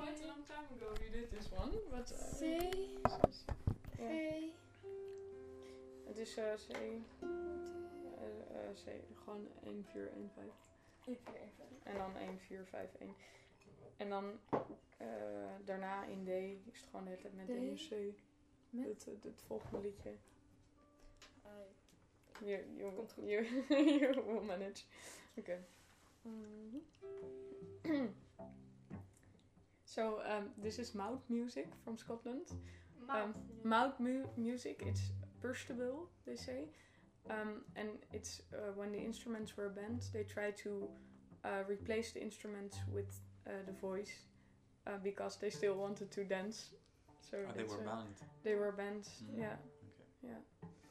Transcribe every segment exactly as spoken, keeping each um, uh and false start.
quite a long time ago we did this one. But, uh, C. Ja. G. Het is uh, C. Uh, uh, C. Gewoon een vier een vijf. één vier één vijf. En dan een vier vijf een. En dan uh, daarna in D is het gewoon de hele tijd met D, D. en C. Met? Het, het, het volgende liedje. Ai. You, you, Komt goed. you, you will manage. Oké. Okay. Mm-hmm. So um, this is Mout music from Scotland. Um, Mout mu- music, it's burstable, they say. Um, and it's uh, when the instruments were bent, they try to uh, replace the instruments with uh, the voice uh, because they still wanted to dance. So Oh, they it's, were uh, banned. They were banned, Mm. yeah. Okay. Yeah.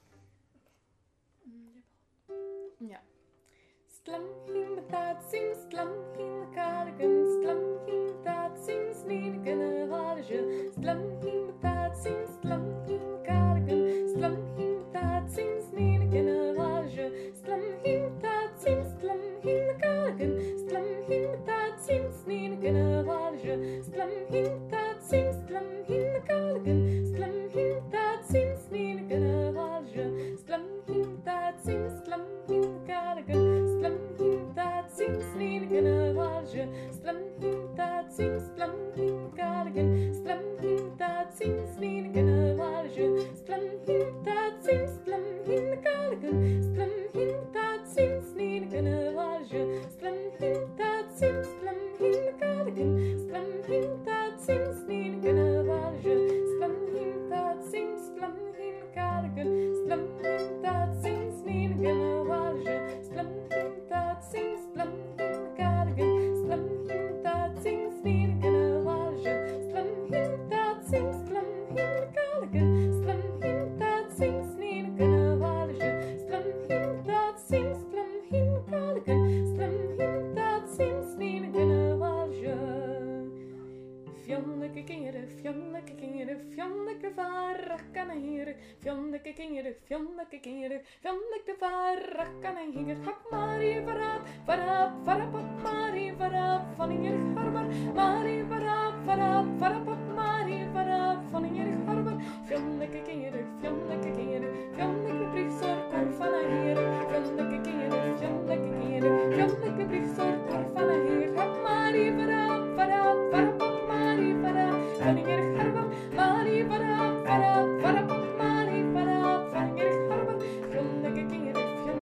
Mm, Ja. Slam him that seems slam him cardigan, slam him that seems need generage, slam him that seems slam him cardigan, slam him that seems need generage, slam him that seems slam him cardigan, slam him that seems need generage, slam him that seems slam him cardigan, slam him that seems need generage, slam him that seems slam him cardigan, slam him that seems need generage, slam him that seems slam him cardigan, slam him that seems need generage, slam him that seems slam him cardigan, slam him that seems need generage, slam him that seems slam him cardigan, slam him that seems need generage, slam him that seems slam him cardigan, slam him that seems need generage, slam him that seems slam him cardigan, slam him that seems need generage, slam him that seems slam him cardigan, slam him that seems need generage, slam him that seems slam him cardigan, slam him that seems need generage. Fjonneke kinderen, fjonneke kinderen, fjonneke varrakkanahier, fjonneke kinderen, fjonneke kinderen, fjonneke varrakkanahier, hak Marie varap, varap, varapap Marie varap, van hier harmar, Marie varap, varap, varapap Marie varap, van hier